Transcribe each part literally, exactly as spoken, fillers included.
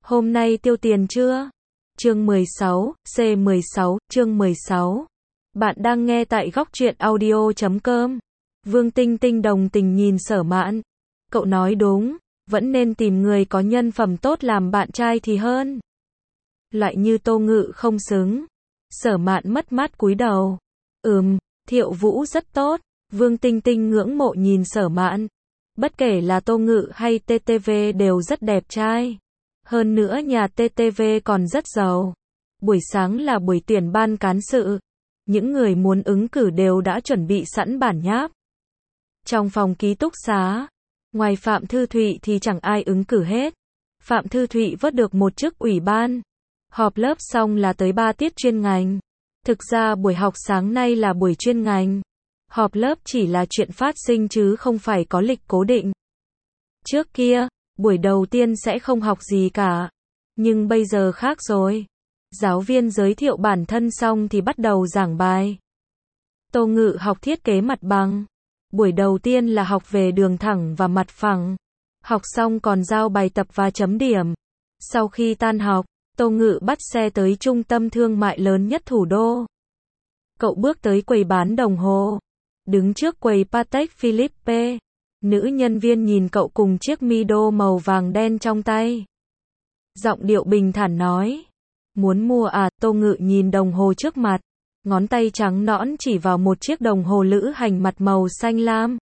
Hôm nay tiêu tiền chưa? Chương mười sáu, C mười sáu, chương mười sáu. Bạn đang nghe tại góc truyện audio chấm com. Vương Tinh Tinh đồng tình nhìn Sở Mạn. Cậu nói đúng, vẫn nên tìm người có nhân phẩm tốt làm bạn trai thì hơn. Loại như Tô Ngự không xứng. Sở Mạn mất mát cúi đầu. Ừm, Thiệu Vũ rất tốt. Vương Tinh Tinh ngưỡng mộ nhìn Sở Mạn. Bất kể là Tô Ngự hay tê tê vê đều rất đẹp trai. Hơn nữa nhà tê tê vê còn rất giàu. Buổi sáng là buổi tuyển ban cán sự. Những người muốn ứng cử đều đã chuẩn bị sẵn bản nháp. Trong phòng ký túc xá, ngoài Phạm Thư Thụy thì chẳng ai ứng cử hết. Phạm Thư Thụy vớt được một chức ủy ban. Họp lớp xong là tới ba tiết chuyên ngành. Thực ra buổi học sáng nay là buổi chuyên ngành. Họp lớp chỉ là chuyện phát sinh chứ không phải có lịch cố định. Trước kia, buổi đầu tiên sẽ không học gì cả. Nhưng bây giờ khác rồi. Giáo viên giới thiệu bản thân xong thì bắt đầu giảng bài. Tô Ngự học thiết kế mặt bằng. Buổi đầu tiên là học về đường thẳng và mặt phẳng. Học xong còn giao bài tập và chấm điểm. Sau khi tan học, Tô Ngự bắt xe tới trung tâm thương mại lớn nhất thủ đô. Cậu bước tới quầy bán đồng hồ. Đứng trước quầy Patek Philippe. Nữ nhân viên nhìn cậu cùng chiếc Mido màu vàng đen trong tay. Giọng điệu bình thản nói. Muốn mua à? Tô Ngự nhìn đồng hồ trước mặt. Ngón tay trắng nõn chỉ vào một chiếc đồng hồ lữ hành mặt màu xanh lam.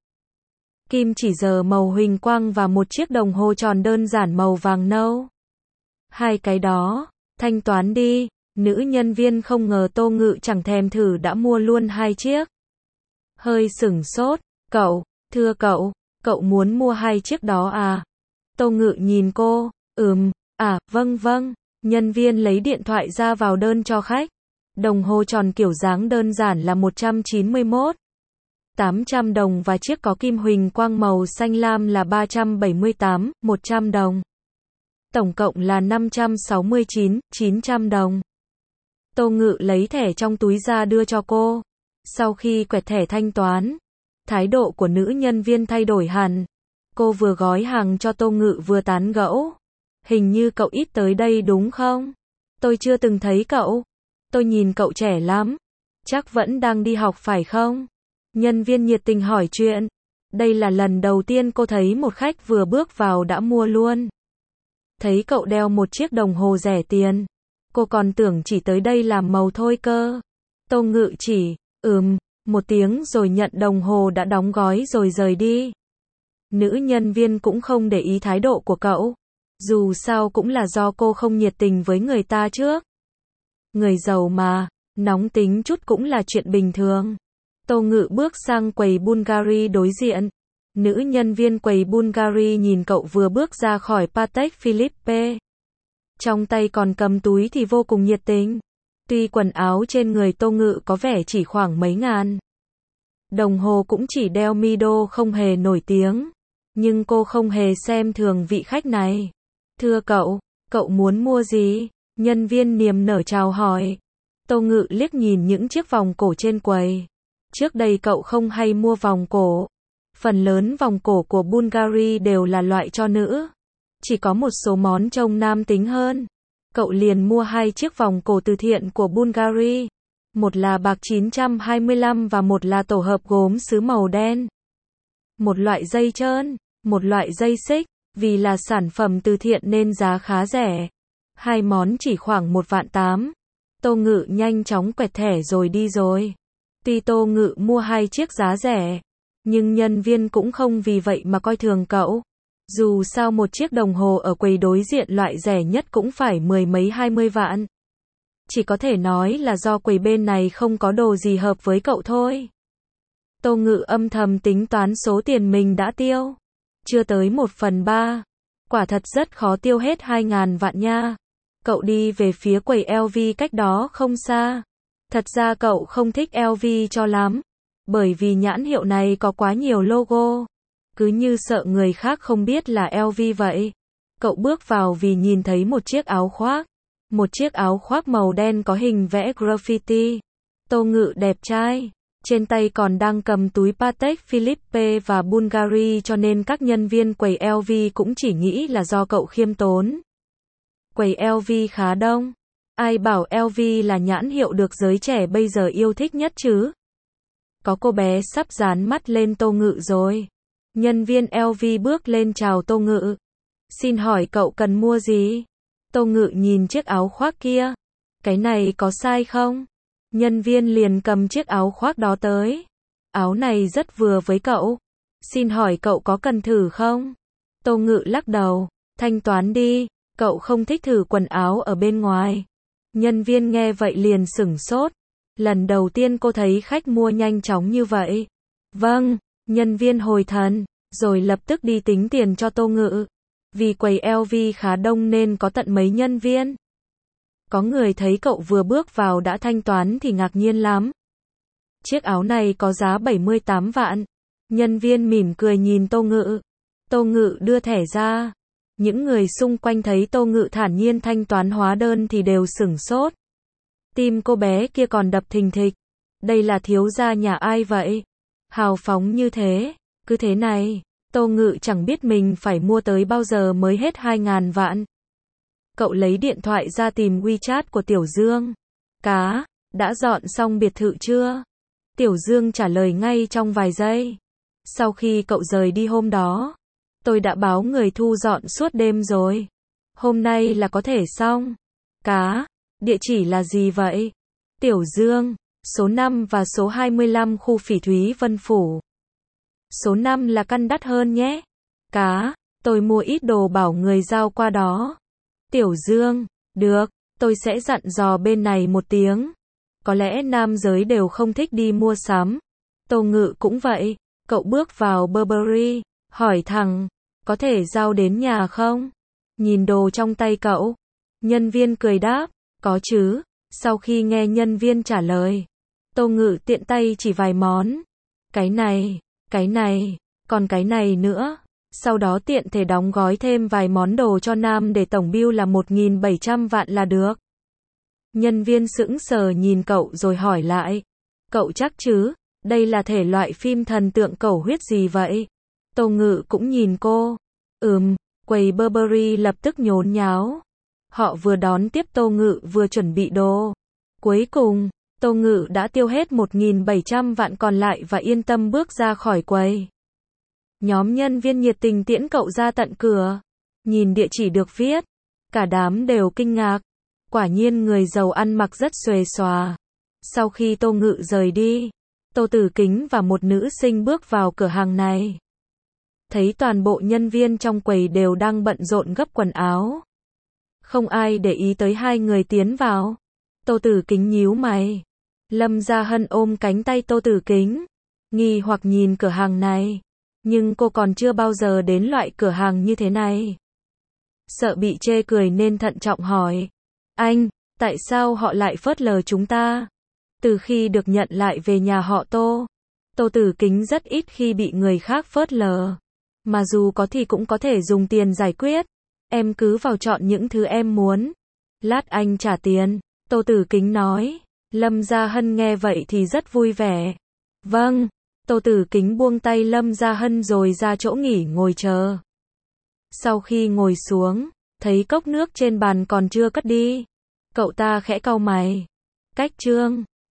Kim chỉ giờ màu huỳnh quang và một chiếc đồng hồ tròn đơn giản màu vàng nâu. Hai cái đó, thanh toán đi. Nữ nhân viên không ngờ Tô Ngự chẳng thèm thử đã mua luôn hai chiếc. Hơi sửng sốt. Cậu, thưa cậu, cậu muốn mua hai chiếc đó à? Tô Ngự nhìn cô. Ừm, à, vâng vâng. Nhân viên lấy điện thoại ra vào đơn cho khách. Đồng hồ tròn kiểu dáng đơn giản là một trăm chín mươi mốt nghìn tám trăm đồng và chiếc có kim huỳnh quang màu xanh lam là ba trăm bảy mươi tám nghìn một trăm đồng. Tổng cộng là năm trăm sáu mươi chín nghìn chín trăm đồng. Tô Ngự lấy thẻ trong túi ra đưa cho cô. Sau khi quẹt thẻ thanh toán, thái độ của nữ nhân viên thay đổi hẳn. Cô vừa gói hàng cho Tô Ngự vừa tán gẫu. Hình như cậu ít tới đây đúng không? Tôi chưa từng thấy cậu. Tôi nhìn cậu trẻ lắm. Chắc vẫn đang đi học phải không? Nhân viên nhiệt tình hỏi chuyện. Đây là lần đầu tiên cô thấy một khách vừa bước vào đã mua luôn. Thấy cậu đeo một chiếc đồng hồ rẻ tiền. Cô còn tưởng chỉ tới đây làm màu thôi cơ. Tô Ngự chỉ, ừm, một tiếng rồi nhận đồng hồ đã đóng gói rồi rời đi. Nữ nhân viên cũng không để ý thái độ của cậu. Dù sao cũng là do cô không nhiệt tình với người ta trước. Người giàu mà, nóng tính chút cũng là chuyện bình thường. Tô Ngự bước sang quầy Bulgari đối diện. Nữ nhân viên quầy Bulgari nhìn cậu vừa bước ra khỏi Patek Philippe. Trong tay còn cầm túi thì vô cùng nhiệt tình. Tuy quần áo trên người Tô Ngự có vẻ chỉ khoảng mấy ngàn. Đồng hồ cũng chỉ đeo Mido không hề nổi tiếng. Nhưng cô không hề xem thường vị khách này. Thưa cậu, cậu muốn mua gì? Nhân viên niềm nở chào hỏi. Tô Ngự liếc nhìn những chiếc vòng cổ trên quầy. Trước đây cậu không hay mua vòng cổ. Phần lớn vòng cổ của Bulgari đều là loại cho nữ. Chỉ có một số món trông nam tính hơn. Cậu liền mua hai chiếc vòng cổ từ thiện của Bulgari. Một là bạc chín trăm hai mươi lăm và một là tổ hợp gốm sứ màu đen. Một loại dây trơn, một loại dây xích. Vì là sản phẩm từ thiện nên giá khá rẻ. Hai món chỉ khoảng một vạn tám. Tô Ngự nhanh chóng quẹt thẻ rồi đi rồi. Tuy Tô Ngự mua hai chiếc giá rẻ, nhưng nhân viên cũng không vì vậy mà coi thường cậu. Dù sao một chiếc đồng hồ ở quầy đối diện loại rẻ nhất cũng phải mười mấy hai mươi vạn. Chỉ có thể nói là do quầy bên này không có đồ gì hợp với cậu thôi. Tô Ngự âm thầm tính toán số tiền mình đã tiêu. Chưa tới một phần ba. Quả thật rất khó tiêu hết hai ngàn vạn nha. Cậu đi về phía quầy lờ vê cách đó không xa. Thật ra cậu không thích lờ vê cho lắm. Bởi vì nhãn hiệu này có quá nhiều logo. Cứ như sợ người khác không biết là lờ vê vậy. Cậu bước vào vì nhìn thấy một chiếc áo khoác. Một chiếc áo khoác màu đen có hình vẽ graffiti. Tô Ngự đẹp trai. Trên tay còn đang cầm túi Patek Philippe và Bulgari cho nên các nhân viên quầy lờ vê cũng chỉ nghĩ là do cậu khiêm tốn. Quầy lờ vê khá đông. Ai bảo lờ vê là nhãn hiệu được giới trẻ bây giờ yêu thích nhất chứ? Có cô bé sắp dán mắt lên Tô Ngự rồi. Nhân viên lờ vê bước lên chào Tô Ngự. Xin hỏi cậu cần mua gì? Tô Ngự nhìn chiếc áo khoác kia. Cái này có sai không? Nhân viên liền cầm chiếc áo khoác đó tới. Áo này rất vừa với cậu. Xin hỏi cậu có cần thử không? Tô Ngự lắc đầu. Thanh toán đi, cậu không thích thử quần áo ở bên ngoài. Nhân viên nghe vậy liền sửng sốt. Lần đầu tiên cô thấy khách mua nhanh chóng như vậy. Vâng, nhân viên hồi thần, rồi lập tức đi tính tiền cho Tô Ngự. Vì quầy lờ vê khá đông nên có tận mấy nhân viên. Có người thấy cậu vừa bước vào đã thanh toán thì ngạc nhiên lắm. Chiếc áo này có giá bảy mươi tám vạn. Nhân viên mỉm cười nhìn Tô Ngự. Tô Ngự đưa thẻ ra. Những người xung quanh thấy Tô Ngự thản nhiên thanh toán hóa đơn thì đều sửng sốt. Tim cô bé kia còn đập thình thịch. Đây là thiếu gia nhà ai vậy? Hào phóng như thế. Cứ thế này, Tô Ngự chẳng biết mình phải mua tới bao giờ mới hết hai ngàn vạn. Cậu lấy điện thoại ra tìm WeChat của Tiểu Dương. Cá, đã dọn xong biệt thự chưa? Tiểu Dương trả lời ngay trong vài giây. Sau khi cậu rời đi hôm đó, tôi đã báo người thu dọn suốt đêm rồi. Hôm nay là có thể xong. Cá, địa chỉ là gì vậy? Tiểu Dương, số năm và số hai mươi lăm khu Phỉ Thúy Vân Phủ. Số năm là căn đắt hơn nhé. Cá, tôi mua ít đồ bảo người giao qua đó. Tiểu Dương, được, tôi sẽ dặn dò bên này một tiếng. Có lẽ nam giới đều không thích đi mua sắm. Tô Ngự cũng vậy. Cậu bước vào Burberry, hỏi thằng, có thể giao đến nhà không? Nhìn đồ trong tay cậu. Nhân viên cười đáp, có chứ. Sau khi nghe nhân viên trả lời, Tô Ngự tiện tay chỉ vài món. Cái này, cái này, còn cái này nữa. Sau đó tiện thể đóng gói thêm vài món đồ cho nam để tổng bill là một nghìn bảy trăm vạn là được. Nhân viên sững sờ nhìn cậu rồi hỏi lại. Cậu chắc chứ? Đây là thể loại phim thần tượng cầu huyết gì vậy? Tô Ngự cũng nhìn cô. Ừm, quầy Burberry lập tức nhốn nháo. Họ vừa đón tiếp Tô Ngự vừa chuẩn bị đồ. Cuối cùng, Tô Ngự đã tiêu hết một nghìn bảy trăm vạn còn lại và yên tâm bước ra khỏi quầy. Nhóm nhân viên nhiệt tình tiễn cậu ra tận cửa. Nhìn địa chỉ được viết, cả đám đều kinh ngạc. Quả nhiên người giàu ăn mặc rất xuề xòa. Sau khi Tô Ngự rời đi, Tô Tử Kính và một nữ sinh bước vào cửa hàng này. Thấy toàn bộ nhân viên trong quầy đều đang bận rộn gấp quần áo. Không ai để ý tới hai người tiến vào. Tô Tử Kính nhíu mày. Lâm Gia Hân ôm cánh tay Tô Tử Kính, nghi hoặc nhìn cửa hàng này. Nhưng cô còn chưa bao giờ đến loại cửa hàng như thế này. Sợ bị chê cười nên thận trọng hỏi. Anh, tại sao họ lại phớt lờ chúng ta? Từ khi được nhận lại về nhà họ Tô, Tô Tử Kính rất ít khi bị người khác phớt lờ. Mà dù có thì cũng có thể dùng tiền giải quyết. Em cứ vào chọn những thứ em muốn. Lát anh trả tiền, Tô Tử Kính nói. Lâm Gia Hân nghe vậy thì rất vui vẻ. Vâng, Tô Tử Kính buông tay Lâm Gia Hân rồi ra chỗ nghỉ ngồi chờ. Sau khi ngồi xuống, thấy cốc nước trên bàn còn chưa cất đi. Cậu ta khẽ cau mày. Cách Trương,